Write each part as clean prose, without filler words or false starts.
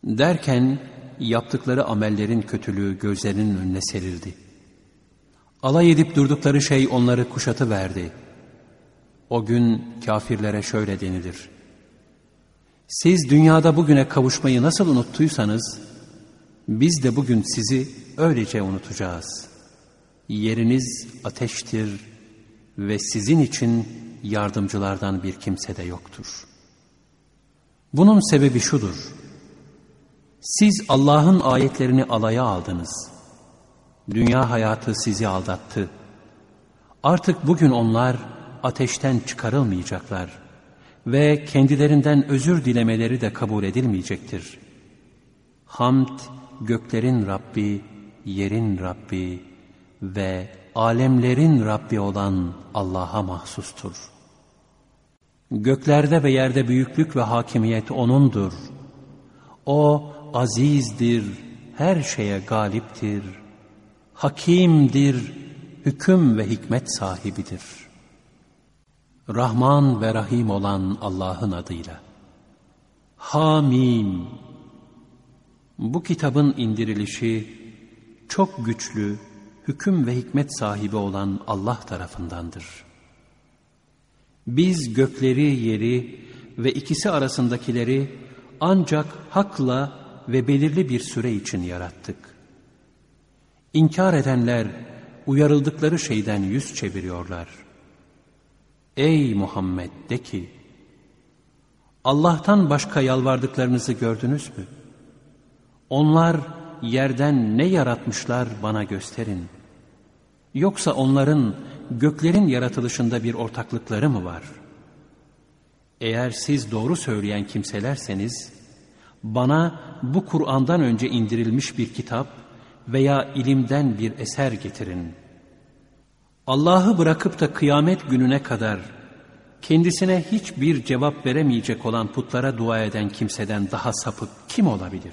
Derken yaptıkları amellerin kötülüğü gözlerinin önüne serildi. Alay edip durdukları şey onları kuşatıverdi. O gün kafirlere şöyle denilir: siz dünyada bugüne kavuşmayı nasıl unuttuysanız, biz de bugün sizi öylece unutacağız. Yeriniz ateştir ve sizin için yardımcılardan bir kimse de yoktur. Bunun sebebi şudur: siz Allah'ın ayetlerini alaya aldınız. Dünya hayatı sizi aldattı. Artık bugün onlar ateşten çıkarılmayacaklar ve kendilerinden özür dilemeleri de kabul edilmeyecektir. Hamd, göklerin Rabbi, yerin Rabbi ve alemlerin Rabbi olan Allah'a mahsustur. Göklerde ve yerde büyüklük ve hakimiyet O'nundur. O azizdir, her şeye galiptir, hakimdir, hüküm ve hikmet sahibidir. Rahman ve Rahim olan Allah'ın adıyla. Hamim. Bu kitabın indirilişi çok güçlü, hüküm ve hikmet sahibi olan Allah tarafındandır. Biz gökleri, yeri ve ikisi arasındakileri ancak hakla ve belirli bir süre için yarattık. İnkar edenler uyarıldıkları şeyden yüz çeviriyorlar. Ey Muhammed, de ki, Allah'tan başka yalvardıklarınızı gördünüz mü? Onlar yerden ne yaratmışlar bana gösterin. Yoksa onların göklerin yaratılışında bir ortaklıkları mı var? Eğer siz doğru söyleyen kimselerseniz, bana bu Kur'an'dan önce indirilmiş bir kitap veya ilimden bir eser getirin. Allah'ı bırakıp da kıyamet gününe kadar kendisine hiçbir cevap veremeyecek olan putlara dua eden kimseden daha sapık kim olabilir?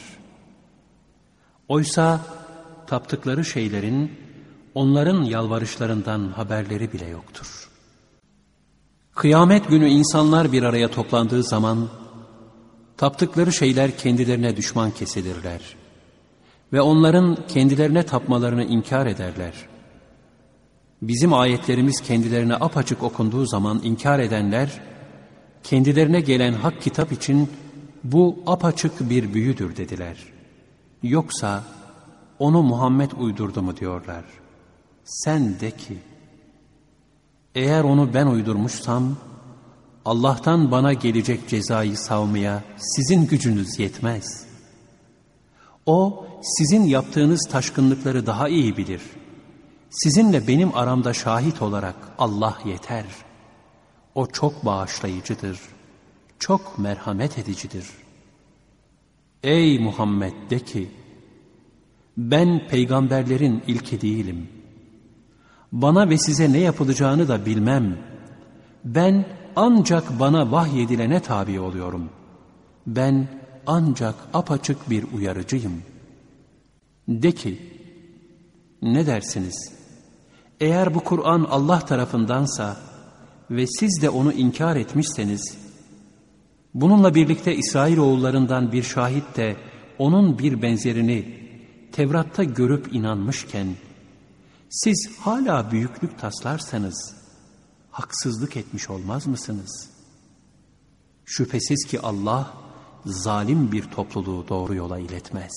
Oysa taptıkları şeylerin onların yalvarışlarından haberleri bile yoktur. Kıyamet günü insanlar bir araya toplandığı zaman taptıkları şeyler kendilerine düşman kesilirler ve onların kendilerine tapmalarını inkar ederler. Bizim ayetlerimiz kendilerine apaçık okunduğu zaman inkar edenler, kendilerine gelen hak kitap için bu apaçık bir büyüdür dediler. Yoksa onu Muhammed uydurdu mu diyorlar. Sen de ki, eğer onu ben uydurmuşsam, Allah'tan bana gelecek cezayı savmaya sizin gücünüz yetmez. O, sizin yaptığınız taşkınlıkları daha iyi bilir. Sizinle benim aramda şahit olarak Allah yeter. O çok bağışlayıcıdır, çok merhamet edicidir. Ey Muhammed, de ki, ben peygamberlerin ilki değilim. Bana ve size ne yapılacağını da bilmem. Ben ancak bana vahyedilene tabi oluyorum. Ben ancak apaçık bir uyarıcıyım. De ki, ne dersiniz? Eğer bu Kur'an Allah tarafındansa ve siz de onu inkar etmişseniz, bununla birlikte İsrailoğullarından bir şahit de onun bir benzerini Tevrat'ta görüp inanmışken, siz hala büyüklük taslarsanız, haksızlık etmiş olmaz mısınız? Şüphesiz ki Allah, zalim bir topluluğu doğru yola iletmez.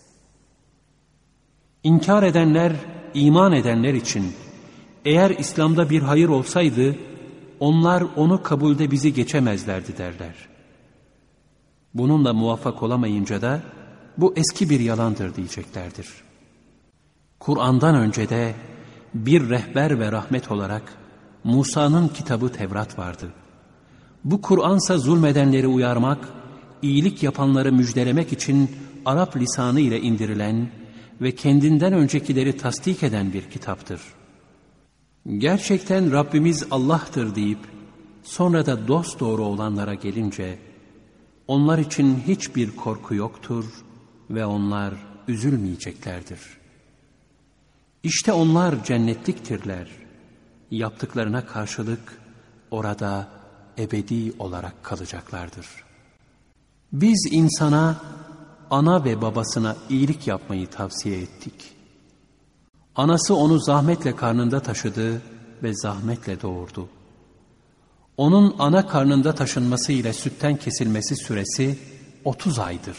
İnkar edenler, iman edenler için, eğer İslam'da bir hayır olsaydı, onlar onu kabulde bizi geçemezlerdi derler. Bununla muvaffak olamayınca da, bu eski bir yalandır diyeceklerdir. Kur'an'dan önce de bir rehber ve rahmet olarak Musa'nın kitabı Tevrat vardı. Bu Kur'ansa zulmedenleri uyarmak, iyilik yapanları müjdelemek için Arap lisanı ile indirilen ve kendinden öncekileri tasdik eden bir kitaptır. Gerçekten Rabbimiz Allah'tır deyip sonra da dosdoğru olanlara gelince onlar için hiçbir korku yoktur ve onlar üzülmeyeceklerdir. İşte onlar cennetliktirler. Yaptıklarına karşılık orada ebedi olarak kalacaklardır. Biz insana ana ve babasına iyilik yapmayı tavsiye ettik. Anası onu zahmetle karnında taşıdı ve zahmetle doğurdu. Onun ana karnında taşınması ile sütten kesilmesi süresi 30 aydır.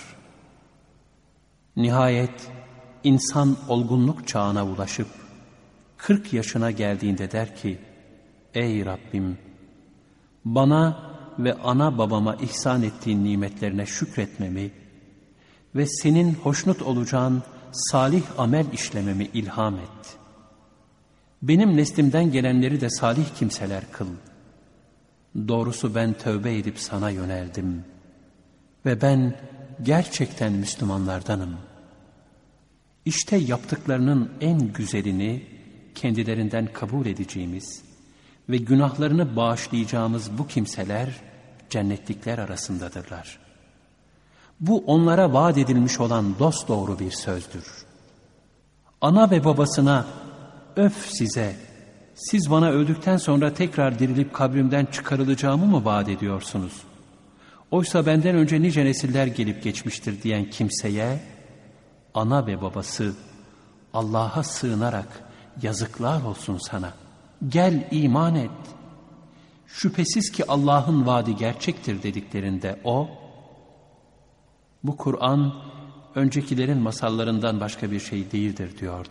Nihayet insan olgunluk çağına ulaşıp 40 yaşına geldiğinde der ki, ey Rabbim, bana ve ana babama ihsan ettiğin nimetlerine şükretmemi ve senin hoşnut olacağın salih amel işlememi ilham et. Benim neslimden gelenleri de salih kimseler kıl. Doğrusu ben tövbe edip sana yöneldim ve ben gerçekten Müslümanlardanım. İşte yaptıklarının en güzelini kendilerinden kabul edeceğimiz ve günahlarını bağışlayacağımız bu kimseler cennetlikler arasındadırlar. Bu onlara vaat edilmiş olan dosdoğru bir sözdür. Ana ve babasına, öf size, siz bana öldükten sonra tekrar dirilip kabrimden çıkarılacağımı mı vaat ediyorsunuz? Oysa benden önce nice nesiller gelip geçmiştir diyen kimseye, ana ve babası Allah'a sığınarak yazıklar olsun sana, gel iman et. Şüphesiz ki Allah'ın vaadi gerçektir dediklerinde o, bu Kur'an öncekilerin masallarından başka bir şey değildir diyordu.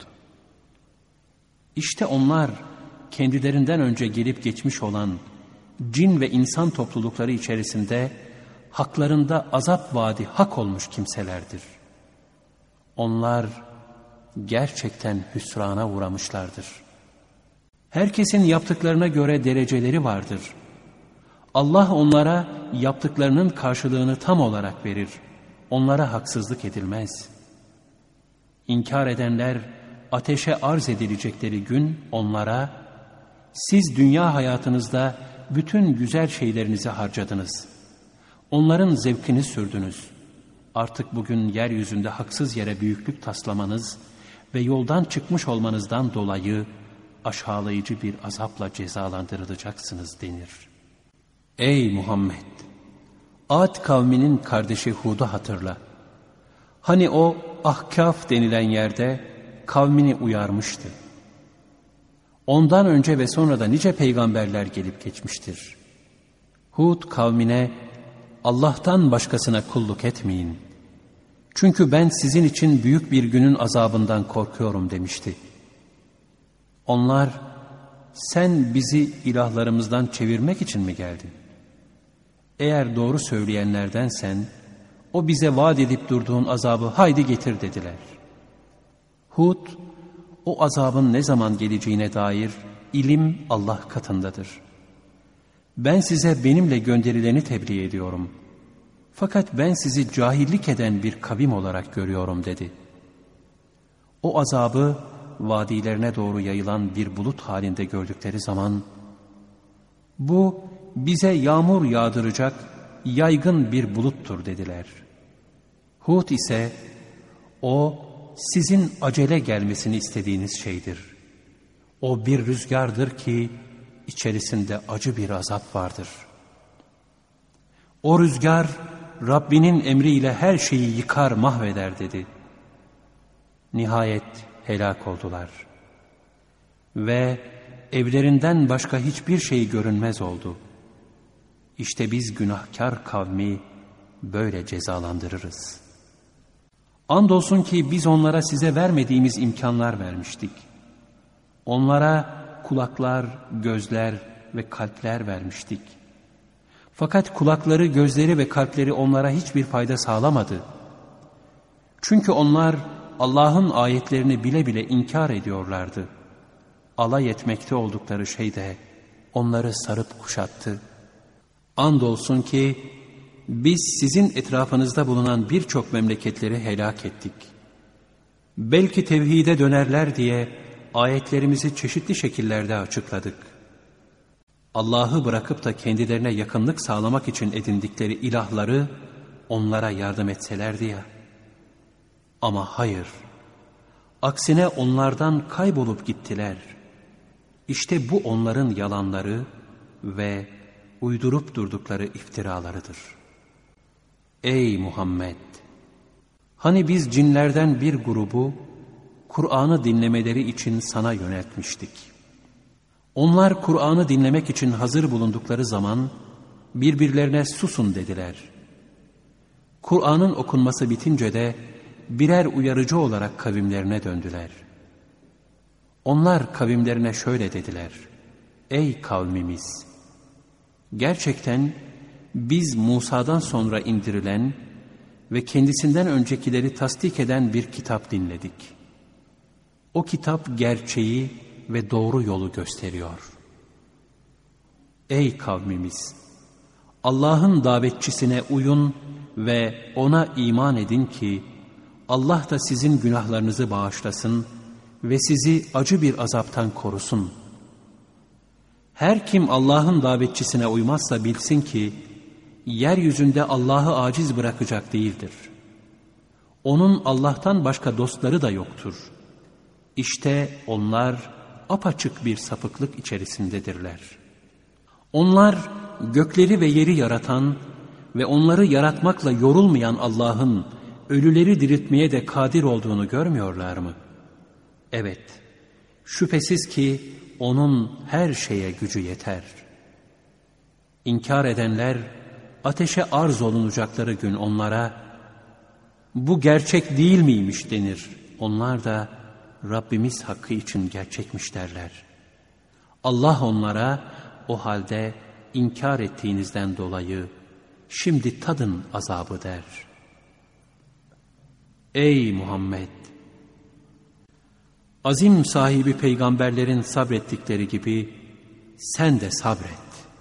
İşte onlar kendilerinden önce gelip geçmiş olan cin ve insan toplulukları içerisinde haklarında azap vaadi hak olmuş kimselerdir. Onlar gerçekten hüsrana uğramışlardır. Herkesin yaptıklarına göre dereceleri vardır. Allah onlara yaptıklarının karşılığını tam olarak verir. Onlara haksızlık edilmez. İnkar edenler ateşe arz edilecekleri gün onlara, siz dünya hayatınızda bütün güzel şeylerinizi harcadınız. Onların zevkini sürdünüz. Artık bugün yeryüzünde haksız yere büyüklük taslamanız ve yoldan çıkmış olmanızdan dolayı aşağılayıcı bir azapla cezalandırılacaksınız denir. Ey Muhammed! Ad kavminin kardeşi Hud'u hatırla. Hani o Ahkaf denilen yerde kavmini uyarmıştı. Ondan önce ve sonra da nice peygamberler gelip geçmiştir. Hud kavmine, Allah'tan başkasına kulluk etmeyin. Çünkü ben sizin için büyük bir günün azabından korkuyorum demişti. Onlar, sen bizi ilahlarımızdan çevirmek için mi geldin? Eğer doğru söyleyenlerdensen, o bize vaat edip durduğun azabı haydi getir dediler. Hud, o azabın ne zaman geleceğine dair ilim Allah katındadır. Ben size benimle gönderileni tebliğ ediyorum. Fakat ben sizi cahillik eden bir kavim olarak görüyorum dedi. O azabı vadilerine doğru yayılan bir bulut halinde gördükleri zaman, bu bize yağmur yağdıracak yaygın bir buluttur dediler. Hud ise, o sizin acele gelmesini istediğiniz şeydir. O bir rüzgardır ki içerisinde acı bir azap vardır. O rüzgar Rabbinin emriyle her şeyi yıkar mahveder dedi. Nihayet helak oldular. Ve evlerinden başka hiçbir şey görünmez oldu. İşte biz günahkar kavmi böyle cezalandırırız. Andolsun ki biz onlara size vermediğimiz imkanlar vermiştik. Onlara kulaklar, gözler ve kalpler vermiştik. Fakat kulakları, gözleri ve kalpleri onlara hiçbir fayda sağlamadı. Çünkü onlar Allah'ın ayetlerini bile bile inkar ediyorlardı. Alay etmekte oldukları şey de onları sarıp kuşattı. Andolsun ki biz sizin etrafınızda bulunan birçok memleketleri helak ettik. Belki tevhide dönerler diye ayetlerimizi çeşitli şekillerde açıkladık. Allah'ı bırakıp da kendilerine yakınlık sağlamak için edindikleri ilahları onlara yardım etselerdi ya. Ama hayır, aksine onlardan kaybolup gittiler. İşte bu onların yalanları ve uydurup durdukları iftiralarıdır. Ey Muhammed! Hani biz cinlerden bir grubu Kur'an'ı dinlemeleri için sana yöneltmiştik. Onlar Kur'an'ı dinlemek için hazır bulundukları zaman birbirlerine susun dediler. Kur'an'ın okunması bitince de birer uyarıcı olarak kavimlerine döndüler. Onlar kavimlerine şöyle dediler: Ey kavmimiz! Gerçekten biz Musa'dan sonra indirilen ve kendisinden öncekileri tasdik eden bir kitap dinledik. O kitap gerçeği ve doğru yolu gösteriyor. Ey kavmimiz! Allah'ın davetçisine uyun ve ona iman edin ki Allah da sizin günahlarınızı bağışlasın ve sizi acı bir azaptan korusun. Her kim Allah'ın davetçisine uymazsa bilsin ki yeryüzünde Allah'ı aciz bırakacak değildir. Onun Allah'tan başka dostları da yoktur. İşte onlar apaçık bir sapıklık içerisindedirler. Onlar gökleri ve yeri yaratan ve onları yaratmakla yorulmayan Allah'ın ölüleri diriltmeye de kadir olduğunu görmüyorlar mı? Evet, şüphesiz ki onun her şeye gücü yeter. İnkar edenler ateşe arz olunacakları gün onlara bu gerçek değil miymiş denir. Onlar da Rabbimiz hakkı için gerçekmiş derler. Allah onlara o halde inkar ettiğinizden dolayı şimdi tadın azabı der. Ey Muhammed! Azim sahibi peygamberlerin sabrettikleri gibi sen de sabret.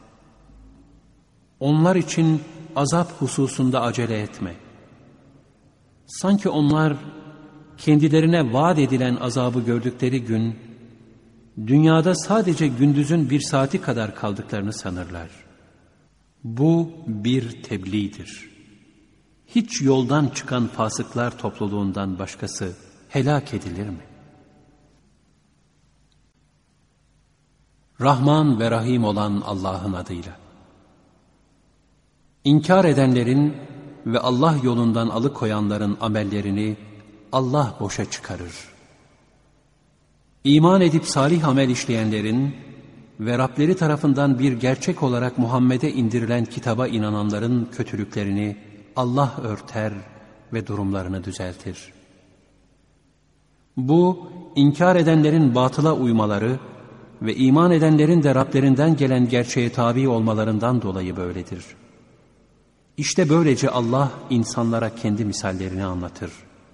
Onlar için azap hususunda acele etme. Sanki onlar kendilerine vaat edilen azabı gördükleri gün, dünyada sadece gündüzün bir saati kadar kaldıklarını sanırlar. Bu bir tebliğdir. Hiç yoldan çıkan fasıklar topluluğundan başkası helak edilir mi? Rahman ve Rahim olan Allah'ın adıyla. İnkar edenlerin ve Allah yolundan alıkoyanların amellerini Allah boşa çıkarır. İman edip salih amel işleyenlerin ve Rableri tarafından bir gerçek olarak Muhammed'e indirilen kitaba inananların kötülüklerini Allah örter ve durumlarını düzeltir. Bu, inkar edenlerin batıla uymaları ve iman edenlerin de Rablerinden gelen gerçeğe tabi olmalarından dolayı böyledir. İşte böylece Allah insanlara kendi misallerini anlatır.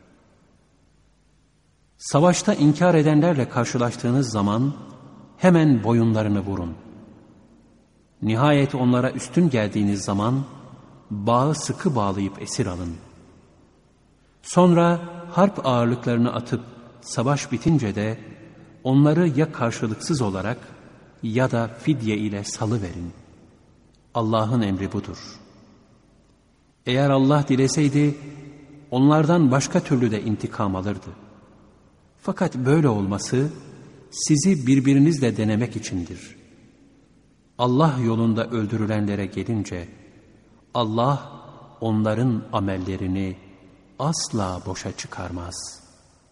Savaşta inkar edenlerle karşılaştığınız zaman hemen boyunlarını vurun. Nihayet onlara üstün geldiğiniz zaman bağı sıkı bağlayıp esir alın. Sonra harp ağırlıklarını atıp savaş bitince de onları ya karşılıksız olarak ya da fidye ile salıverin. Allah'ın emri budur. Eğer Allah dileseydi onlardan başka türlü de intikam alırdı. Fakat böyle olması sizi birbirinizle denemek içindir. Allah yolunda öldürülenlere gelince Allah onların amellerini asla boşa çıkarmaz.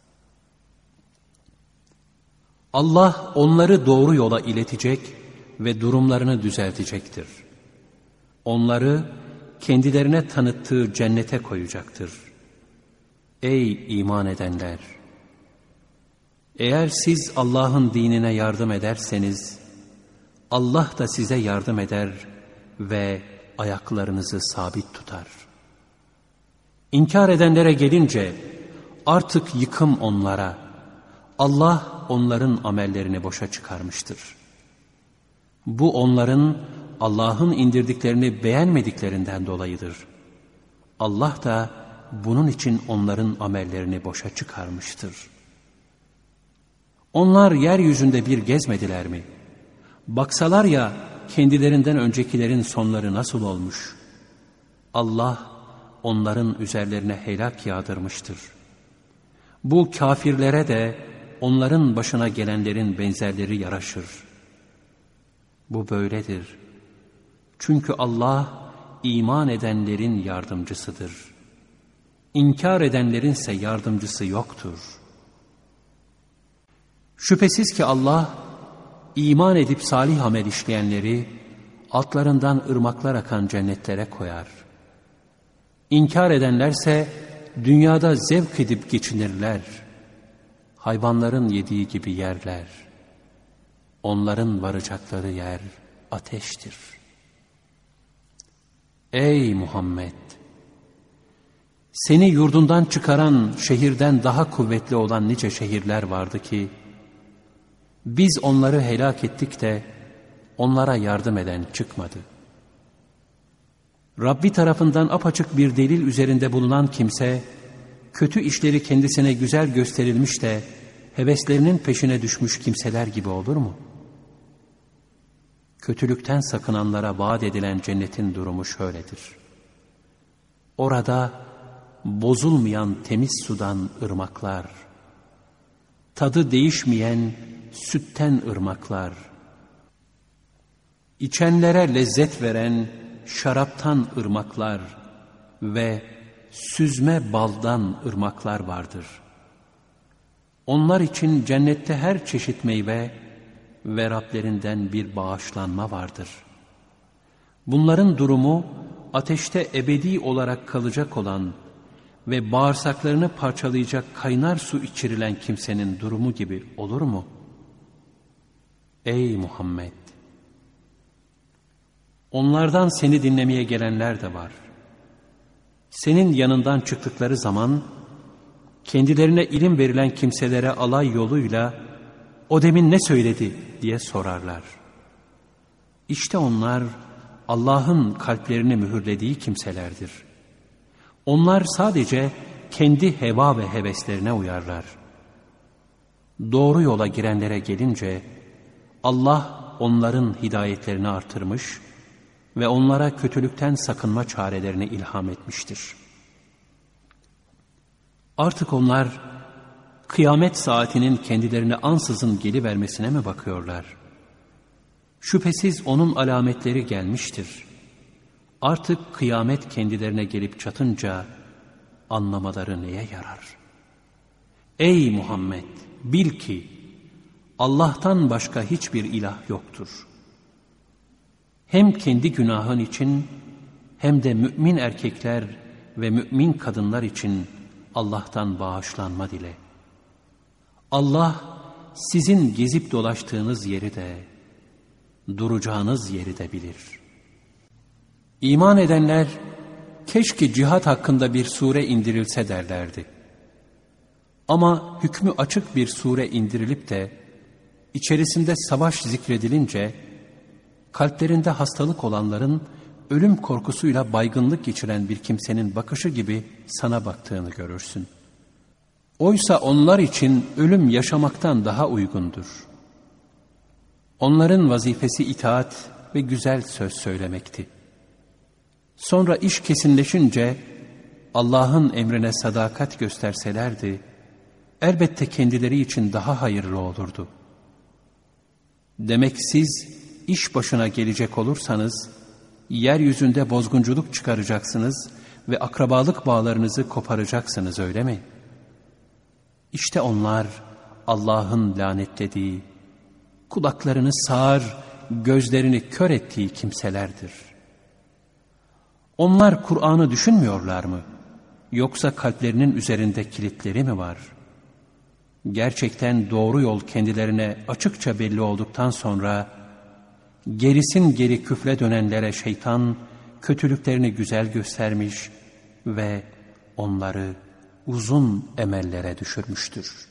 Allah onları doğru yola iletecek ve durumlarını düzeltecektir. Onları kendilerine tanıttığı cennete koyacaktır. Ey iman edenler! Eğer siz Allah'ın dinine yardım ederseniz, Allah da size yardım eder ve ayaklarınızı sabit tutar. İnkar edenlere gelince artık yıkım onlara. Allah onların amellerini boşa çıkarmıştır. Bu onların Allah'ın indirdiklerini beğenmediklerinden dolayıdır. Allah da bunun için onların amellerini boşa çıkarmıştır. Onlar yeryüzünde bir gezmediler mi? Baksalar ya kendilerinden öncekilerin sonları nasıl olmuş? Allah onların üzerlerine helak yağdırmıştır. Bu kafirlere de onların başına gelenlerin benzerleri yaraşır. Bu böyledir. Çünkü Allah iman edenlerin yardımcısıdır. İnkar edenlerinse yardımcısı yoktur. Şüphesiz ki Allah, iman edip salih amel işleyenleri altlarından ırmaklar akan cennetlere koyar. İnkar edenlerse dünyada zevk edip geçinirler. Hayvanların yediği gibi yerler. Onların varacakları yer ateştir. Ey Muhammed! Seni yurdundan çıkaran şehirden daha kuvvetli olan nice şehirler vardı ki, biz onları helak ettik de onlara yardım eden çıkmadı. Rabbi tarafından apaçık bir delil üzerinde bulunan kimse, kötü işleri kendisine güzel gösterilmiş de heveslerinin peşine düşmüş kimseler gibi olur mu? Kötülükten sakınanlara vaat edilen cennetin durumu şöyledir. Orada bozulmayan temiz sudan ırmaklar, tadı değişmeyen sütten ırmaklar, içenlere lezzet veren şaraptan ırmaklar ve süzme baldan ırmaklar vardır. Onlar için cennette her çeşit meyve ve Rablerinden bir bağışlanma vardır. Bunların durumu ateşte ebedi olarak kalacak olan ve bağırsaklarını parçalayacak kaynar su içirilen kimsenin durumu gibi olur mu? Ey Muhammed! Onlardan seni dinlemeye gelenler de var. Senin yanından çıktıkları zaman kendilerine ilim verilen kimselere alay yoluyla "O demin ne söyledi?" diye sorarlar. İşte onlar Allah'ın kalplerini mühürlediği kimselerdir. Onlar sadece kendi heva ve heveslerine uyarlar. Doğru yola girenlere gelince Allah onların hidayetlerini artırmış ve onlara kötülükten sakınma çarelerini ilham etmiştir. Artık onlar kıyamet saatinin kendilerine ansızın gelivermesine mi bakıyorlar? Şüphesiz onun alametleri gelmiştir. Artık kıyamet kendilerine gelip çatınca anlamaları neye yarar? Ey Muhammed! Bil ki Allah'tan başka hiçbir ilah yoktur. Hem kendi günahın için hem de mümin erkekler ve mümin kadınlar için Allah'tan bağışlanma dile. Allah sizin gezip dolaştığınız yeri de, duracağınız yeri de bilir. İman edenler, keşke cihat hakkında bir sure indirilse derlerdi. Ama hükmü açık bir sure indirilip de, içerisinde savaş zikredilince, kalplerinde hastalık olanların ölüm korkusuyla baygınlık geçiren bir kimsenin bakışı gibi sana baktığını görürsün. Oysa onlar için ölüm yaşamaktan daha uygundur. Onların vazifesi itaat ve güzel söz söylemekti. Sonra iş kesinleşince Allah'ın emrine sadakat gösterselerdi, elbette kendileri için daha hayırlı olurdu. Demek siz iş başına gelecek olursanız, yeryüzünde bozgunculuk çıkaracaksınız ve akrabalık bağlarınızı koparacaksınız, öyle mi? İşte onlar Allah'ın lanetlediği, kulaklarını sağır, gözlerini kör ettiği kimselerdir. Onlar Kur'an'ı düşünmüyorlar mı? Yoksa kalplerinin üzerinde kilitleri mi var? Gerçekten doğru yol kendilerine açıkça belli olduktan sonra, gerisin geri küfre dönenlere şeytan kötülüklerini güzel göstermiş ve onları uzun emellere düşürmüştür.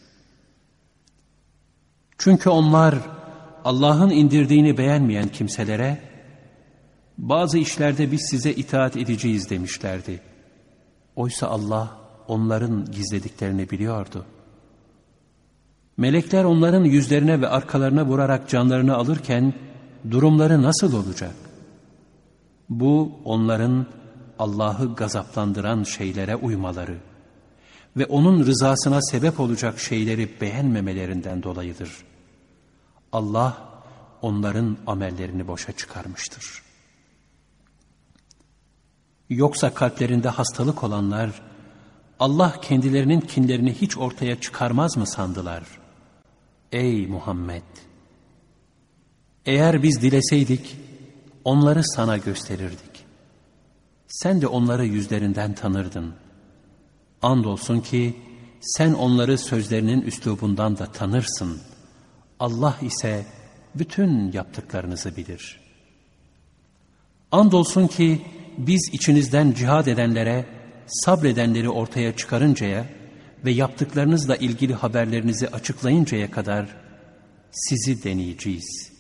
Çünkü onlar Allah'ın indirdiğini beğenmeyen kimselere bazı işlerde biz size itaat edeceğiz demişlerdi. Oysa Allah onların gizlediklerini biliyordu. Melekler onların yüzlerine ve arkalarına vurarak canlarını alırken durumları nasıl olacak? Bu onların Allah'ı gazaplandıran şeylere uymaları ve onun rızasına sebep olacak şeyleri beğenmemelerinden dolayıdır. Allah onların amellerini boşa çıkarmıştır. Yoksa kalplerinde hastalık olanlar Allah kendilerinin kinlerini hiç ortaya çıkarmaz mı sandılar? Ey Muhammed! Eğer biz dileseydik, onları sana gösterirdik. Sen de onları yüzlerinden tanırdın. Andolsun ki, sen onları sözlerinin üslubundan da tanırsın. Allah ise bütün yaptıklarınızı bilir. Andolsun ki, biz içinizden cihad edenlere, sabredenleri ortaya çıkarıncaya ve yaptıklarınızla ilgili haberlerinizi açıklayıncaya kadar sizi deneyeceğiz.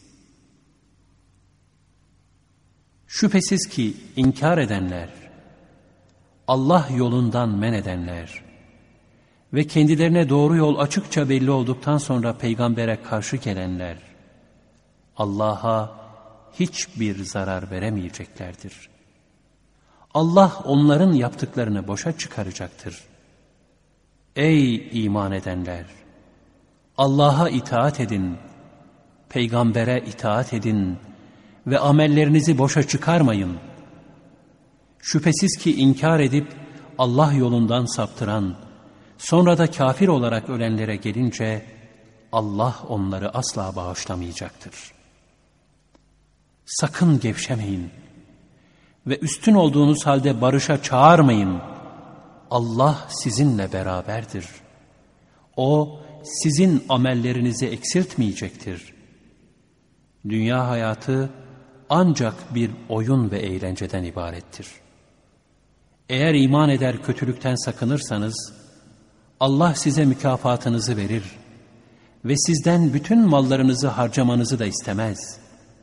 Şüphesiz ki inkar edenler, Allah yolundan men edenler ve kendilerine doğru yol açıkça belli olduktan sonra peygambere karşı gelenler, Allah'a hiçbir zarar veremeyeceklerdir. Allah onların yaptıklarını boşa çıkaracaktır. Ey iman edenler! Allah'a itaat edin, peygambere itaat edin ve amellerinizi boşa çıkarmayın. Şüphesiz ki inkar edip Allah yolundan saptıran, sonra da kafir olarak ölenlere gelince Allah onları asla bağışlamayacaktır. Sakın gevşemeyin ve üstün olduğunuz halde barışa çağırmayın. Allah sizinle beraberdir. O sizin amellerinizi eksiltmeyecektir. Dünya hayatı ancak bir oyun ve eğlenceden ibarettir. Eğer iman eder kötülükten sakınırsanız, Allah size mükafatınızı verir ve sizden bütün mallarınızı harcamanızı da istemez.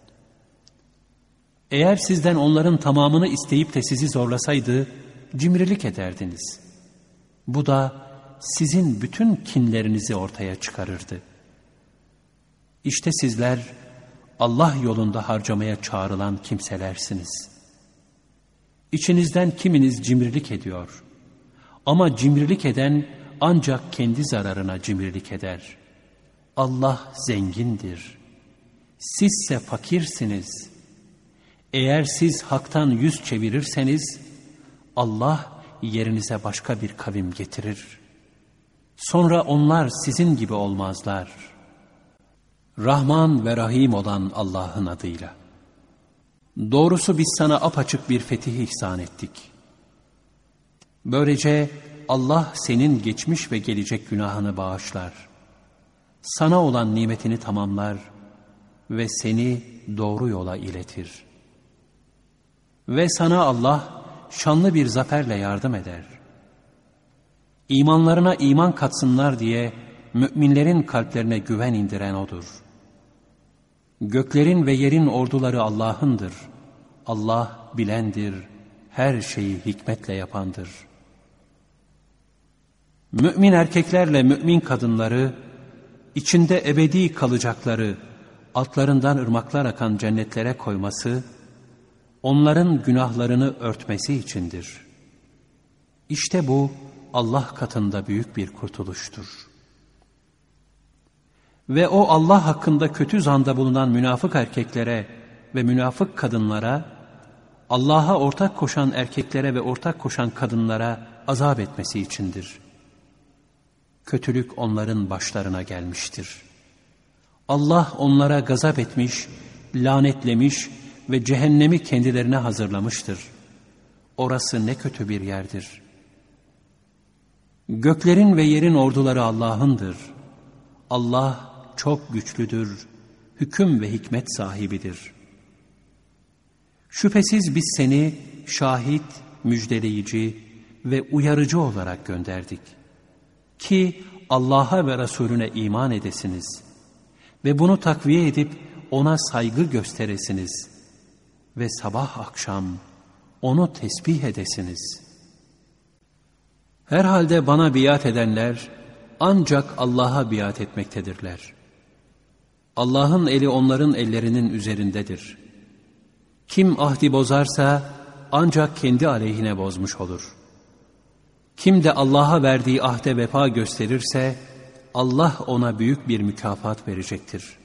Eğer sizden onların tamamını isteyip de sizi zorlasaydı, cimrilik ederdiniz. Bu da sizin bütün kinlerinizi ortaya çıkarırdı. İşte sizler Allah yolunda harcamaya çağrılan kimselersiniz. İçinizden kiminiz cimrilik ediyor. Ama cimrilik eden ancak kendi zararına cimrilik eder. Allah zengindir. Sizse fakirsiniz. Eğer siz haktan yüz çevirirseniz, Allah yerinize başka bir kavim getirir. Sonra onlar sizin gibi olmazlar. Rahman ve Rahim olan Allah'ın adıyla. Doğrusu biz sana apaçık bir fetih ihsan ettik. Böylece Allah senin geçmiş ve gelecek günahını bağışlar. Sana olan nimetini tamamlar ve seni doğru yola iletir. Ve sana Allah şanlı bir zaferle yardım eder. İmanlarına iman katsınlar diye müminlerin kalplerine güven indiren O'dur. Göklerin ve yerin orduları Allah'ındır. Allah bilendir, her şeyi hikmetle yapandır. Mümin erkeklerle mümin kadınları, içinde ebedi kalacakları, altlarından ırmaklar akan cennetlere koyması, onların günahlarını örtmesi içindir. İşte bu Allah katında büyük bir kurtuluştur. Ve o Allah hakkında kötü zanda bulunan münafık erkeklere ve münafık kadınlara, Allah'a ortak koşan erkeklere ve ortak koşan kadınlara azap etmesi içindir. Kötülük onların başlarına gelmiştir. Allah onlara gazap etmiş, lanetlemiş ve cehennemi kendilerine hazırlamıştır. Orası ne kötü bir yerdir. Göklerin ve yerin orduları Allah'ındır. Allah çok güçlüdür, hüküm ve hikmet sahibidir. Şüphesiz biz seni şahit, müjdeleyici ve uyarıcı olarak gönderdik. Ki Allah'a ve Resulüne iman edesiniz ve bunu takviye edip ona saygı gösteresiniz ve sabah akşam onu tesbih edesiniz. Herhalde bana biat edenler ancak Allah'a biat etmektedirler. Allah'ın eli onların ellerinin üzerindedir. Kim ahdi bozarsa ancak kendi aleyhine bozmuş olur. Kim de Allah'a verdiği ahde vefa gösterirse Allah ona büyük bir mükafat verecektir.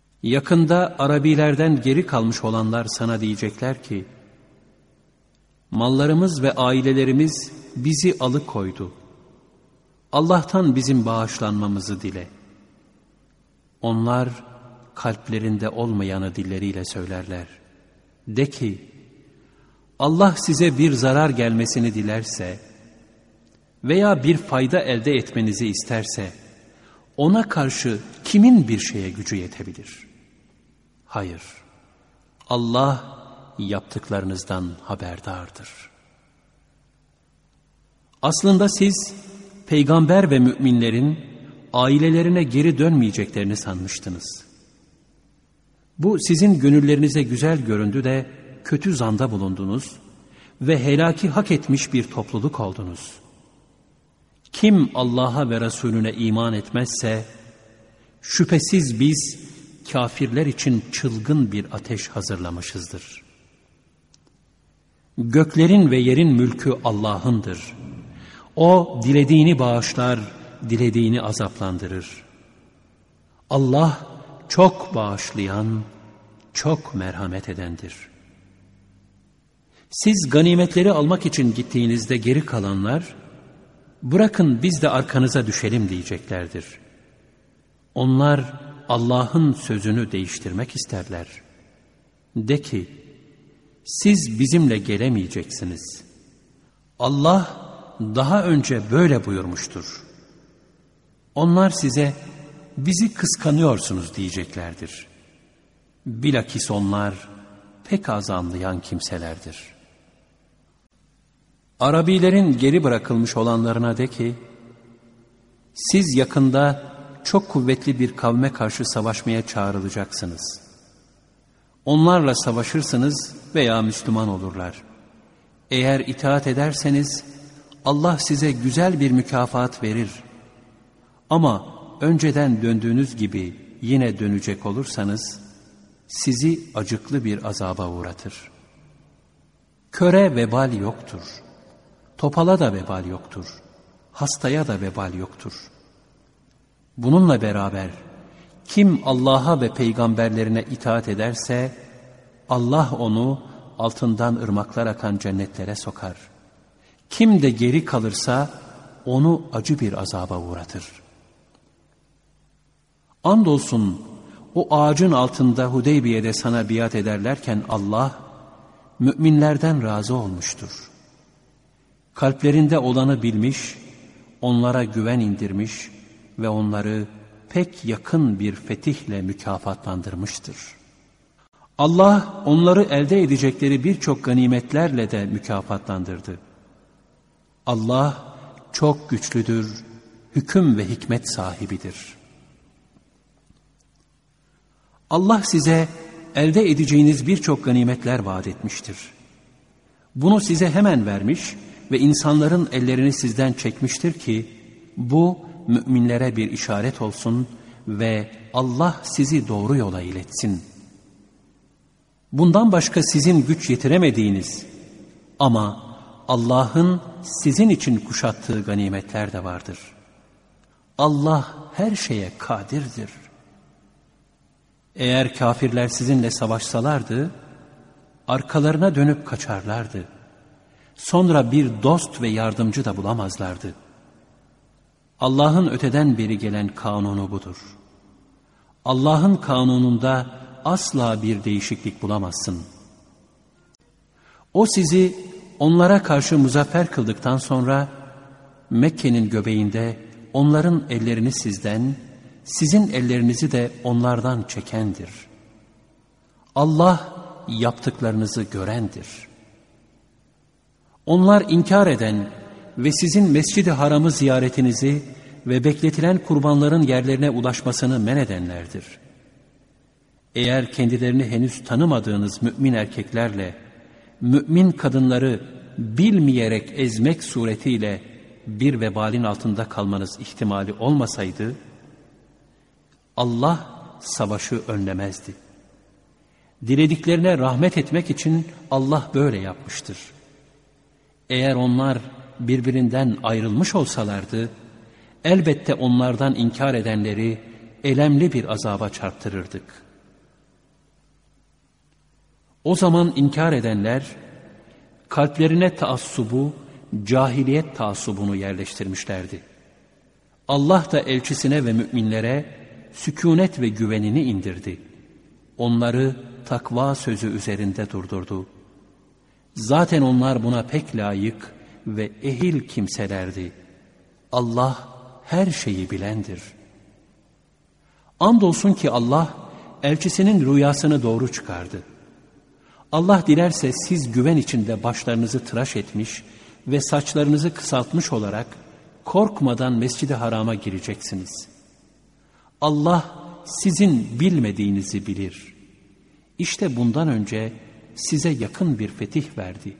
Yakında Arabilerden geri kalmış olanlar sana diyecekler ki, mallarımız ve ailelerimiz bizi alıkoydu. Allah'tan bizim bağışlanmamızı dile. Onlar kalplerinde olmayanı dilleriyle söylerler. De ki, Allah size bir zarar gelmesini dilerse veya bir fayda elde etmenizi isterse, ona karşı kimin bir şeye gücü yetebilir? Hayır, Allah yaptıklarınızdan haberdardır. Aslında siz, peygamber ve müminlerin ailelerine geri dönmeyeceklerini sanmıştınız. Bu sizin gönüllerinize güzel göründü de kötü zanda bulundunuz ve helaki hak etmiş bir topluluk oldunuz. Kim Allah'a ve Resulüne iman etmezse, şüphesiz biz kafirler için çılgın bir ateş hazırlamışızdır. Göklerin ve yerin mülkü Allah'ındır. O dilediğini bağışlar, dilediğini azaplandırır. Allah çok bağışlayan, çok merhamet edendir. Siz ganimetleri almak için gittiğinizde geri kalanlar, bırakın biz de arkanıza düşelim diyeceklerdir. Onlar Allah'ın sözünü değiştirmek isterler. De ki, siz bizimle gelemeyeceksiniz. Allah daha önce böyle buyurmuştur. Onlar size, bizi kıskanıyorsunuz diyeceklerdir. Bilakis onlar pek az anlayan kimselerdir. Arabilerin geri bırakılmış olanlarına de ki, siz yakında çok kuvvetli bir kavme karşı savaşmaya çağrılacaksınız. Onlarla savaşırsınız veya Müslüman olurlar. Eğer itaat ederseniz Allah size güzel bir mükafat verir. Ama önceden döndüğünüz gibi yine dönecek olursanız sizi acıklı bir azaba uğratır. Köre vebal yoktur. Topala da vebal yoktur. Hastaya da vebal yoktur. Bununla beraber kim Allah'a ve peygamberlerine itaat ederse Allah onu altından ırmaklar akan cennetlere sokar. Kim de geri kalırsa onu acı bir azaba uğratır. Andolsun o ağacın altında Hudeybiye'de sana biat ederlerken Allah müminlerden razı olmuştur. Kalplerinde olanı bilmiş, onlara güven indirmiş ve onları pek yakın bir fetihle mükafatlandırmıştır. Allah onları elde edecekleri birçok ganimetlerle de mükafatlandırdı. Allah çok güçlüdür, hüküm ve hikmet sahibidir. Allah size elde edeceğiniz birçok ganimetler vaat etmiştir. Bunu size hemen vermiş ve insanların ellerini sizden çekmiştir ki bu müminlere bir işaret olsun ve Allah sizi doğru yola iletsin. Bundan başka sizin güç yetiremediğiniz ama Allah'ın sizin için kuşattığı ganimetler de vardır. Allah her şeye kadirdir. Eğer kafirler sizinle savaşsalardı, arkalarına dönüp kaçarlardı. Sonra bir dost ve yardımcı da bulamazlardı. Allah'ın öteden beri gelen kanunu budur. Allah'ın kanununda asla bir değişiklik bulamazsın. O sizi onlara karşı muzaffer kıldıktan sonra Mekke'nin göbeğinde onların ellerini sizden, sizin ellerinizi de onlardan çekendir. Allah yaptıklarınızı görendir. Onlar inkar eden ve sizin Mescid-i Haram'ı ziyaretinizi ve bekletilen kurbanların yerlerine ulaşmasını men edenlerdir. Eğer kendilerini henüz tanımadığınız mümin erkeklerle mümin kadınları bilmeyerek ezmek suretiyle bir vebalin altında kalmanız ihtimali olmasaydı, Allah savaşı önlemezdi. Dilediklerine rahmet etmek için Allah böyle yapmıştır. Eğer onlar birbirinden ayrılmış olsalardı, elbette onlardan inkar edenleri elemli bir azaba çarptırırdık. O zaman inkar edenler, kalplerine taassubu, cahiliyet taassubunu yerleştirmişlerdi. Allah da elçisine ve müminlere sükûnet ve güvenini indirdi. Onları takva sözü üzerinde durdurdu. Zaten onlar buna pek layık ve ehil kimselerdi. Allah her şeyi bilendir. Andolsun ki Allah elçisinin rüyasını doğru çıkardı. Allah dilerse siz güven içinde başlarınızı tıraş etmiş ve saçlarınızı kısaltmış olarak korkmadan Mescid-i Haram'a gireceksiniz. Allah sizin bilmediğinizi bilir. İşte bundan önce size yakın bir fetih verdi.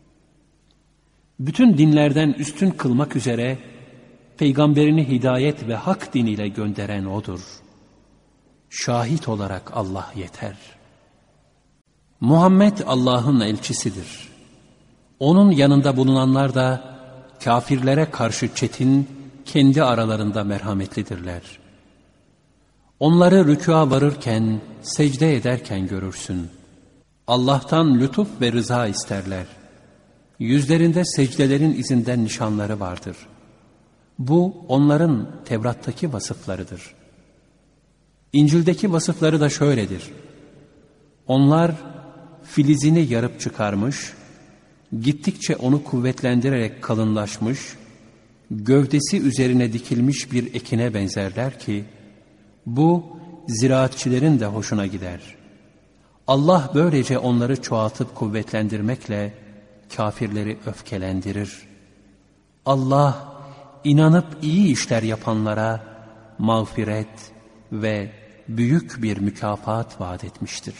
Bütün dinlerden üstün kılmak üzere peygamberini hidayet ve hak diniyle gönderen O'dur. Şahit olarak Allah yeter. Muhammed Allah'ın elçisidir. Onun yanında bulunanlar da kafirlere karşı çetin, kendi aralarında merhametlidirler. Onları rükûa varırken, secde ederken görürsün. Allah'tan lütuf ve rıza isterler. Yüzlerinde secdelerin izinden nişanları vardır. Bu onların Tevrat'taki vasıflarıdır. İncil'deki vasıfları da şöyledir. Onlar filizini yarıp çıkarmış, gittikçe onu kuvvetlendirerek kalınlaşmış, gövdesi üzerine dikilmiş bir ekine benzerler ki, bu ziraatçilerin de hoşuna gider. Allah böylece onları çoğaltıp kuvvetlendirmekle kafirleri öfkelendirir. Allah inanıp iyi işler yapanlara mağfiret ve büyük bir mükafat vaat etmiştir.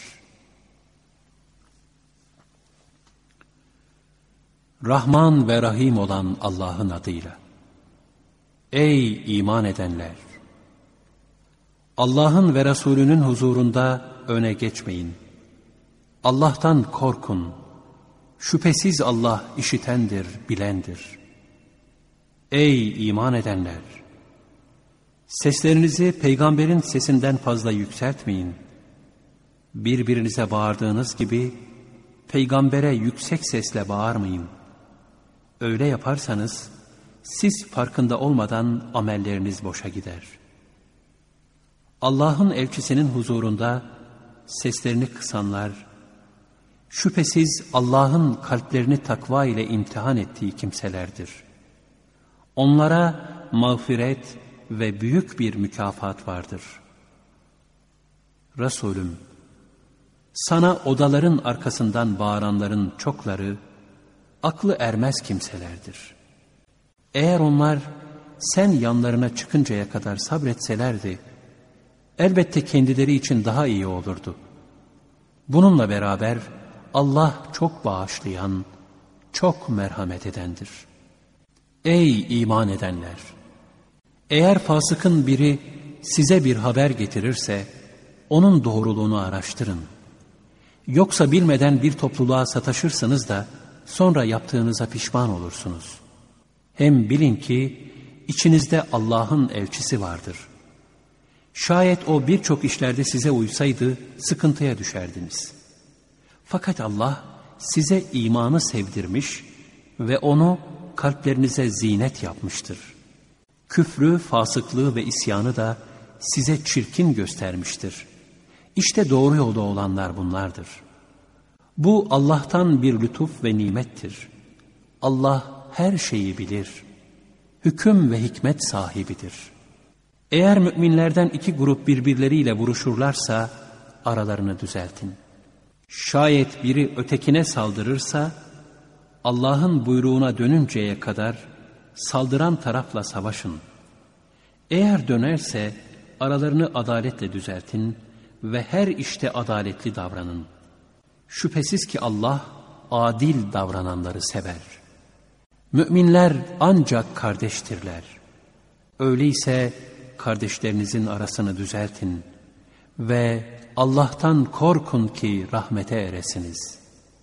Rahman ve Rahim olan Allah'ın adıyla. Ey iman edenler! Allah'ın ve Resulünün huzurunda öne geçmeyin. Allah'tan korkun. Şüphesiz Allah işitendir, bilendir. Ey iman edenler! Seslerinizi peygamberin sesinden fazla yükseltmeyin. Birbirinize bağırdığınız gibi peygambere yüksek sesle bağırmayın. Öyle yaparsanız siz farkında olmadan amelleriniz boşa gider. Allah'ın elçisinin huzurunda seslerini kısanlar, şüphesiz Allah'ın kalplerini takva ile imtihan ettiği kimselerdir. Onlara mağfiret ve büyük bir mükafat vardır. Resulüm, sana odaların arkasından bağıranların çokları, aklı ermez kimselerdir. Eğer onlar sen yanlarına çıkıncaya kadar sabretselerdi, elbette kendileri için daha iyi olurdu. Bununla beraber Allah çok bağışlayan, çok merhamet edendir. Ey iman edenler! Eğer fasıkın biri size bir haber getirirse, onun doğruluğunu araştırın. Yoksa bilmeden bir topluluğa sataşırsınız da, sonra yaptığınıza pişman olursunuz. Hem bilin ki içinizde Allah'ın elçisi vardır. Şayet o birçok işlerde size uysaydı sıkıntıya düşerdiniz. Fakat Allah size imanı sevdirmiş ve onu kalplerinize zinet yapmıştır. Küfrü, fasıklığı ve isyanı da size çirkin göstermiştir. İşte doğru yolda olanlar bunlardır. Bu Allah'tan bir lütuf ve nimettir. Allah her şeyi bilir. Hüküm ve hikmet sahibidir. Eğer müminlerden iki grup birbirleriyle vuruşurlarsa aralarını düzeltin. Şayet biri ötekine saldırırsa Allah'ın buyruğuna dönünceye kadar saldıran tarafla savaşın. Eğer dönerse aralarını adaletle düzeltin ve her işte adaletli davranın. Şüphesiz ki Allah adil davrananları sever. Müminler ancak kardeştirler. Öyleyse kardeşlerinizin arasını düzeltin ve Allah'tan korkun ki rahmete eresiniz.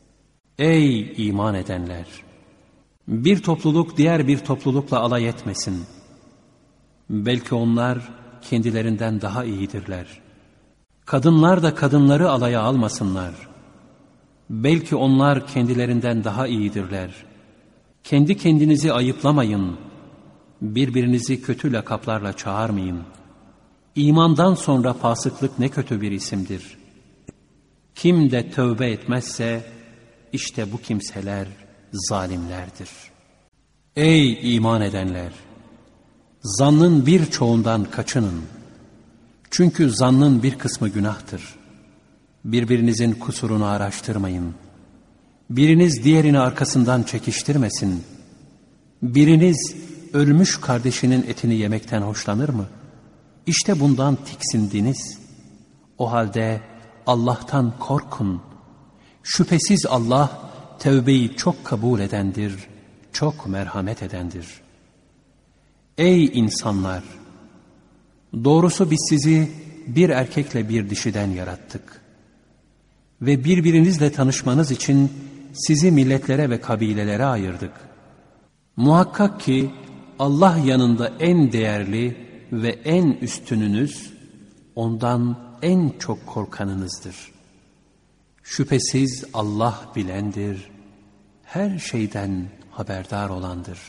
Ey iman edenler! Bir topluluk diğer bir toplulukla alay etmesin. Belki onlar kendilerinden daha iyidirler. Kadınlar da kadınları alaya almasınlar. Belki onlar kendilerinden daha iyidirler. Kendi kendinizi ayıplamayın. Birbirinizi kötü lakaplarla çağırmayın. İmandan sonra fasıklık ne kötü bir isimdir. Kim de tövbe etmezse işte bu kimseler zalimlerdir. Ey iman edenler! Zannın birçoğundan kaçının. Çünkü zannın bir kısmı günahtır. Birbirinizin kusurunu araştırmayın. Biriniz diğerini arkasından çekiştirmesin. Biriniz ölmüş kardeşinin etini yemekten hoşlanır mı? İşte bundan tiksindiniz. O halde Allah'tan korkun. Şüphesiz Allah tevbeyi çok kabul edendir, çok merhamet edendir. Ey insanlar! Doğrusu biz sizi bir erkekle bir dişiden yarattık. Ve birbirinizle tanışmanız için sizi milletlere ve kabilelere ayırdık. Muhakkak ki Allah yanında en değerli ve en üstününüz, ondan en çok korkanınızdır. Şüphesiz Allah bilendir, her şeyden haberdar olandır.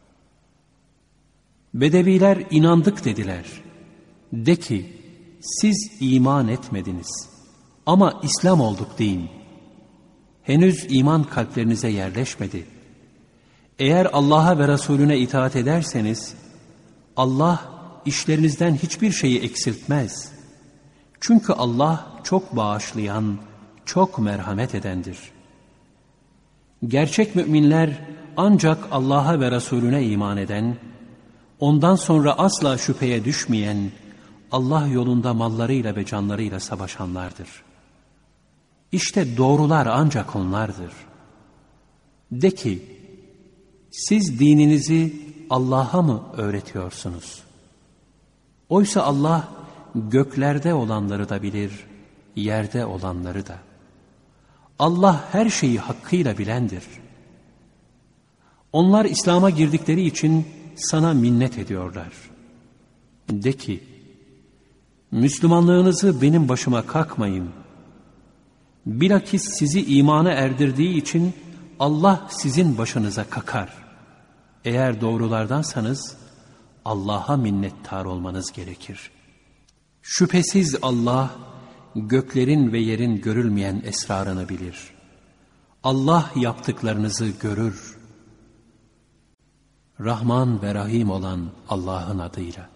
Bedeviler inandık dediler. De ki, siz iman etmediniz ama İslam olduk deyin. Henüz iman kalplerinize yerleşmedi. Eğer Allah'a ve Resulüne itaat ederseniz, Allah işlerinizden hiçbir şeyi eksiltmez. Çünkü Allah çok bağışlayan, çok merhamet edendir. Gerçek müminler ancak Allah'a ve Resulüne iman eden, ondan sonra asla şüpheye düşmeyen, Allah yolunda mallarıyla ve canlarıyla savaşanlardır. İşte doğrular ancak onlardır. De ki, siz dininizi Allah'a mı öğretiyorsunuz? Oysa Allah göklerde olanları da bilir, yerde olanları da. Allah her şeyi hakkıyla bilendir. Onlar İslam'a girdikleri için sana minnet ediyorlar. De ki, Müslümanlığınızı benim başıma kakmayın. Bilakis sizi imana erdirdiği için Allah sizin başınıza kakar. Eğer doğrulardansanız Allah'a minnettar olmanız gerekir. Şüphesiz Allah göklerin ve yerin görülmeyen esrarını bilir. Allah yaptıklarınızı görür. Rahman ve Rahim olan Allah'ın adıyla.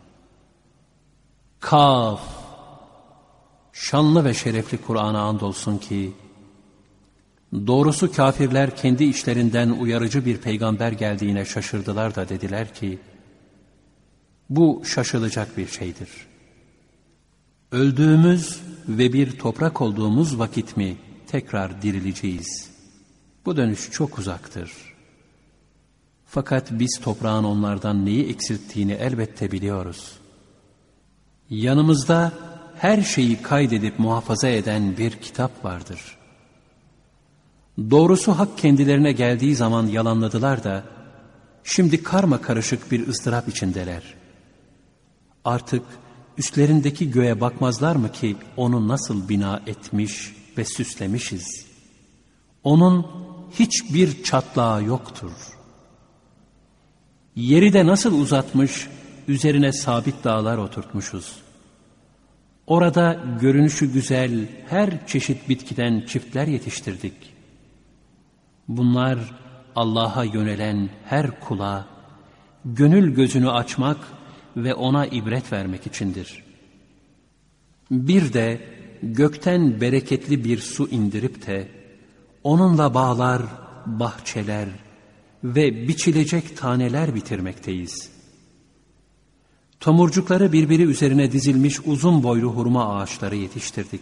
Kaf! Şanlı ve şerefli Kur'an'a andolsun ki, doğrusu kafirler kendi işlerinden uyarıcı bir peygamber geldiğine şaşırdılar da dediler ki, bu şaşılacak bir şeydir. Öldüğümüz ve bir toprak olduğumuz vakit mi tekrar dirileceğiz? Bu dönüş çok uzaktır. Fakat biz toprağın onlardan neyi eksilttiğini elbette biliyoruz. Yanımızda her şeyi kaydedip muhafaza eden bir kitap vardır. Doğrusu hak kendilerine geldiği zaman yalanladılar da, şimdi karma karışık bir ızdırap içindeler. Artık üstlerindeki göğe bakmazlar mı ki onu nasıl bina etmiş ve süslemişiz? Onun hiçbir çatlağı yoktur. Yeri de nasıl uzatmış, üzerine sabit dağlar oturtmuşuz. Orada görünüşü güzel her çeşit bitkiden çiftler yetiştirdik. Bunlar Allah'a yönelen her kula, gönül gözünü açmak ve ona ibret vermek içindir. Bir de gökten bereketli bir su indirip de, onunla bağlar, bahçeler ve biçilecek taneler bitirmekteyiz. Tomurcukları birbiri üzerine dizilmiş uzun boylu hurma ağaçları yetiştirdik.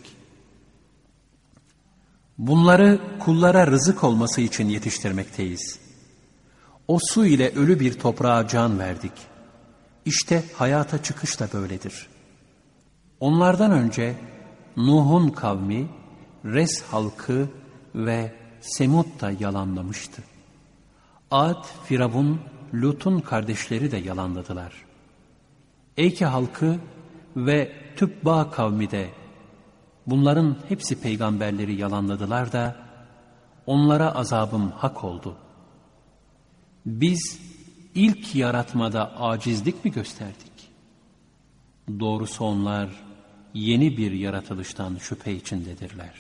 Bunları kullara rızık olması için yetiştirmekteyiz. O su ile ölü bir toprağa can verdik. İşte hayata çıkış da böyledir. Onlardan önce Nuh'un kavmi, Res halkı ve Semud da yalanlamıştı. Ad, Firavun, Lut'un kardeşleri de yalanladılar. Eyke halkı ve Tübba kavmi de, bunların hepsi peygamberleri yalanladılar da, onlara azabım hak oldu. Biz ilk yaratmada acizlik mi gösterdik? Doğrusu onlar yeni bir yaratılıştan şüphe içindedirler.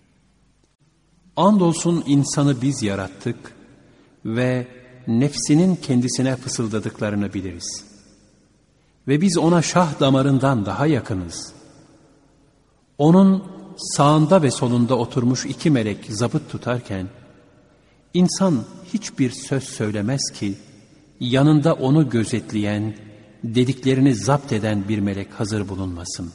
Andolsun insanı biz yarattık ve nefsinin kendisine fısıldadıklarını biliriz. Ve biz ona şah damarından daha yakınız. Onun sağında ve solunda oturmuş 2 melek zabıt tutarken, insan hiçbir söz söylemez ki, yanında onu gözetleyen, dediklerini zapt eden bir melek hazır bulunmasın.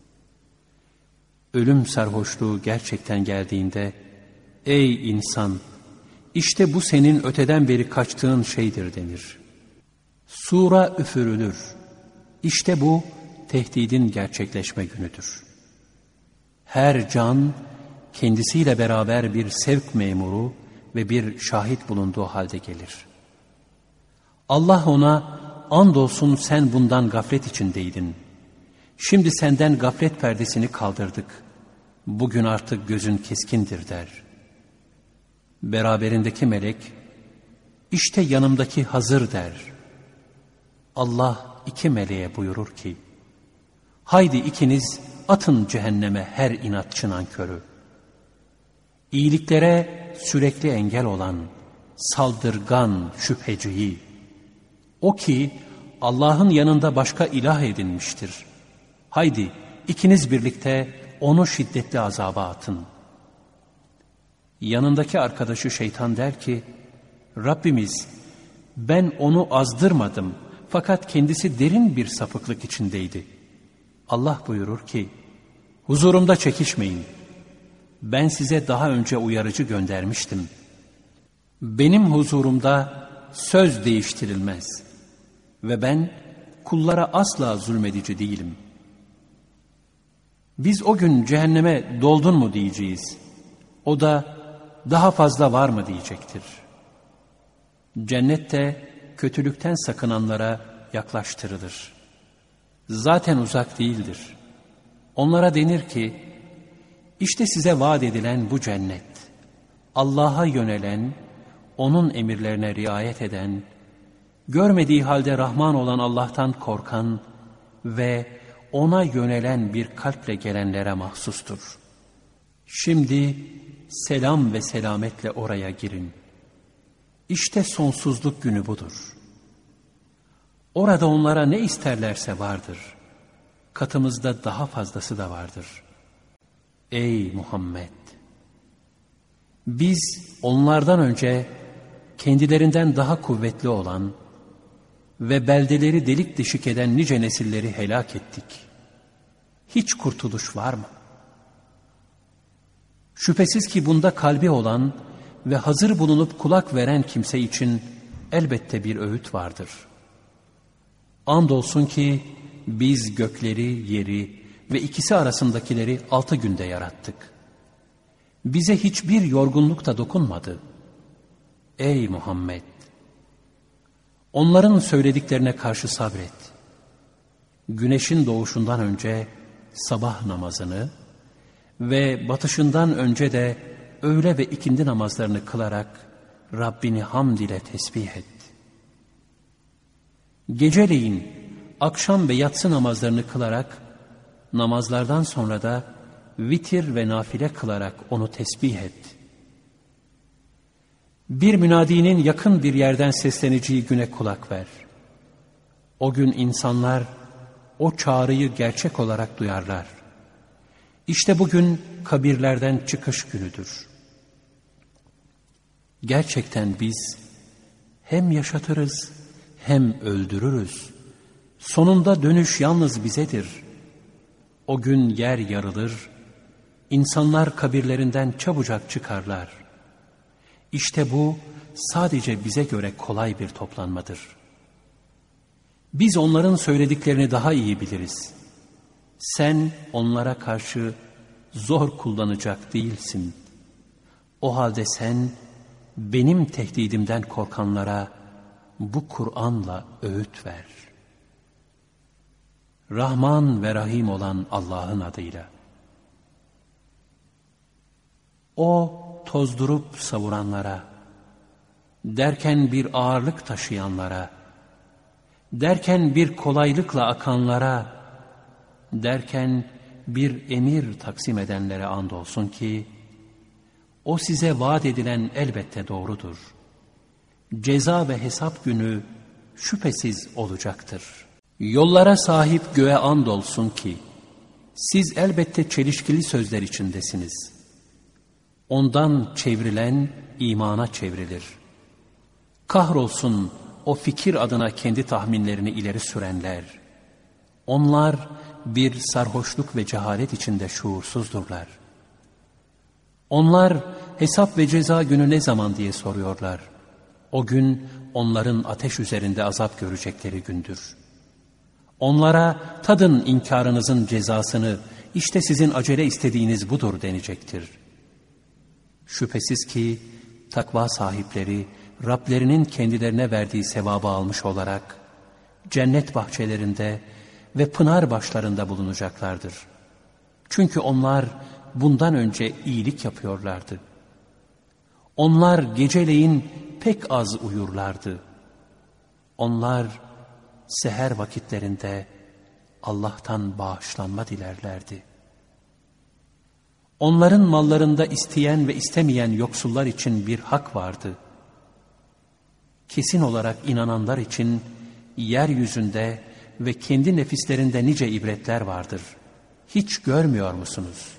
Ölüm sarhoşluğu gerçekten geldiğinde, ey insan, işte bu senin öteden beri kaçtığın şeydir denir. Sura üfürülür. İşte bu tehdidin gerçekleşme günüdür. Her can kendisiyle beraber bir sevk memuru ve bir şahit bulunduğu halde gelir. Allah ona, andolsun sen bundan gaflet içindeydin. Şimdi senden gaflet perdesini kaldırdık. Bugün artık gözün keskindir der. Beraberindeki melek, işte yanımdaki hazır der. Allah 2 meleğe buyurur ki, haydi ikiniz atın cehenneme her inatçı nankörü. İyiliklere sürekli engel olan, saldırgan şüpheciyi, o ki Allah'ın yanında başka ilah edinmiştir. Haydi ikiniz birlikte onu şiddetli azaba atın. Yanındaki arkadaşı şeytan der ki, Rabbimiz, ben onu azdırmadım fakat kendisi derin bir sapıklık içindeydi. Allah buyurur ki, huzurumda çekişmeyin. Ben size daha önce uyarıcı göndermiştim. Benim huzurumda söz değiştirilmez ve ben kullara asla zulmedici değilim. Biz o gün cehenneme doldun mu diyeceğiz. O da daha fazla var mı diyecektir. Cennette kötülükten sakınanlara yaklaştırılır. Zaten uzak değildir. Onlara denir ki, işte size vaat edilen bu cennet, Allah'a yönelen, onun emirlerine riayet eden, görmediği halde Rahman olan Allah'tan korkan ve ona yönelen bir kalple gelenlere mahsustur. Şimdi selam ve selametle oraya girin. İşte sonsuzluk günü budur. Orada onlara ne isterlerse vardır. Katımızda daha fazlası da vardır. Ey Muhammed! Biz onlardan önce kendilerinden daha kuvvetli olan ve beldeleri delik deşik eden nice nesilleri helak ettik. Hiç kurtuluş var mı? Şüphesiz ki bunda kalbi olan ve hazır bulunup kulak veren kimse için elbette bir öğüt vardır. Andolsun ki biz gökleri, yeri ve ikisi arasındakileri 6 günde yarattık. Bize hiçbir yorgunluk da dokunmadı. Ey Muhammed! Onların söylediklerine karşı sabret. Güneşin doğuşundan önce sabah namazını ve batışından önce de öğle ve ikindi namazlarını kılarak Rabbini hamd ile tesbih et. Geceleyin akşam ve yatsı namazlarını kılarak, namazlardan sonra da vitir ve nafile kılarak onu tesbih et. Bir münadinin yakın bir yerden sesleneceği güne kulak ver. O gün insanlar o çağrıyı gerçek olarak duyarlar. İşte bugün kabirlerden çıkış günüdür. Gerçekten biz hem yaşatırız hem öldürürüz. Sonunda dönüş yalnız bizedir. O gün yer yarılır, insanlar kabirlerinden çabucak çıkarlar. İşte bu sadece bize göre kolay bir toplanmadır. Biz onların söylediklerini daha iyi biliriz. Sen onlara karşı zor kullanacak değilsin. O halde sen benim tehdidimden korkanlara bu Kur'an'la öğüt ver. Rahman ve Rahim olan Allah'ın adıyla. O tozdurup savuranlara, derken bir ağırlık taşıyanlara, derken bir kolaylıkla akanlara, derken bir emir taksim edenlere andolsun ki, o size vaat edilen elbette doğrudur. Ceza ve hesap günü şüphesiz olacaktır. Yollara sahip göğe andolsun ki, siz elbette çelişkili sözler içindesiniz. Ondan çevrilen imana çevrilir. Kahrolsun o fikir adına kendi tahminlerini ileri sürenler. Onlar bir sarhoşluk ve cehalet içinde şuursuzdurlar. Onlar hesap ve ceza günü ne zaman diye soruyorlar. O gün onların ateş üzerinde azap görecekleri gündür. Onlara tadın inkarınızın cezasını, işte sizin acele istediğiniz budur denecektir. Şüphesiz ki takva sahipleri Rablerinin kendilerine verdiği sevabı almış olarak cennet bahçelerinde ve pınar başlarında bulunacaklardır. Çünkü onlar bundan önce iyilik yapıyorlardı. Onlar geceleyin pek az uyurlardı. Onlar seher vakitlerinde Allah'tan bağışlanma dilerlerdi. Onların mallarında isteyen ve istemeyen yoksullar için bir hak vardı. Kesin olarak inananlar için yeryüzünde ve kendi nefislerinde nice ibretler vardır. Hiç görmüyor musunuz?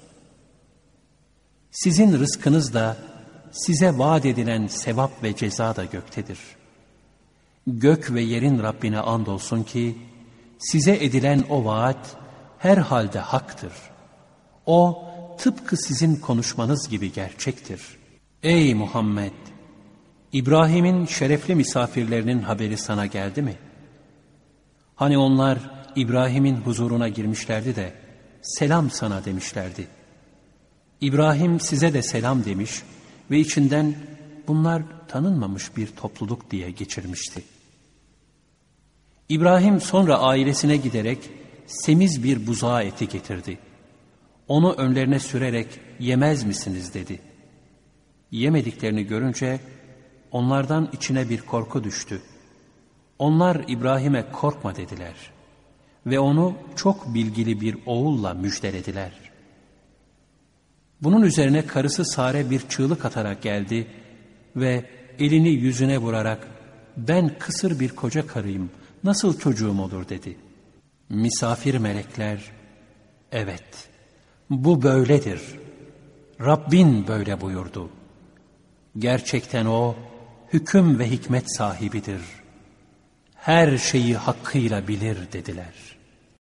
Sizin rızkınız da size vaat edilen sevap ve ceza da göktedir. Gök ve yerin Rabbine andolsun ki size edilen o vaat herhalde haktır. O tıpkı sizin konuşmanız gibi gerçektir. Ey Muhammed! İbrahim'in şerefli misafirlerinin haberi sana geldi mi? Hani onlar İbrahim'in huzuruna girmişlerdi de selam sana demişlerdi. İbrahim size de selam demiş ve içinden bunlar tanınmamış bir topluluk diye geçirmişti. İbrahim sonra ailesine giderek semiz bir buzağı eti getirdi. Onu önlerine sürerek yemez misiniz dedi. Yemediklerini görünce onlardan içine bir korku düştü. Onlar İbrahim'e korkma dediler ve onu çok bilgili bir oğulla müjdelediler. Bunun üzerine karısı Sare bir çığlık atarak geldi ve elini yüzüne vurarak ben kısır bir koca karıyım, nasıl çocuğum olur dedi. Misafir melekler evet bu böyledir. Rabbin böyle buyurdu. Gerçekten o hüküm ve hikmet sahibidir. Her şeyi hakkıyla bilir dediler.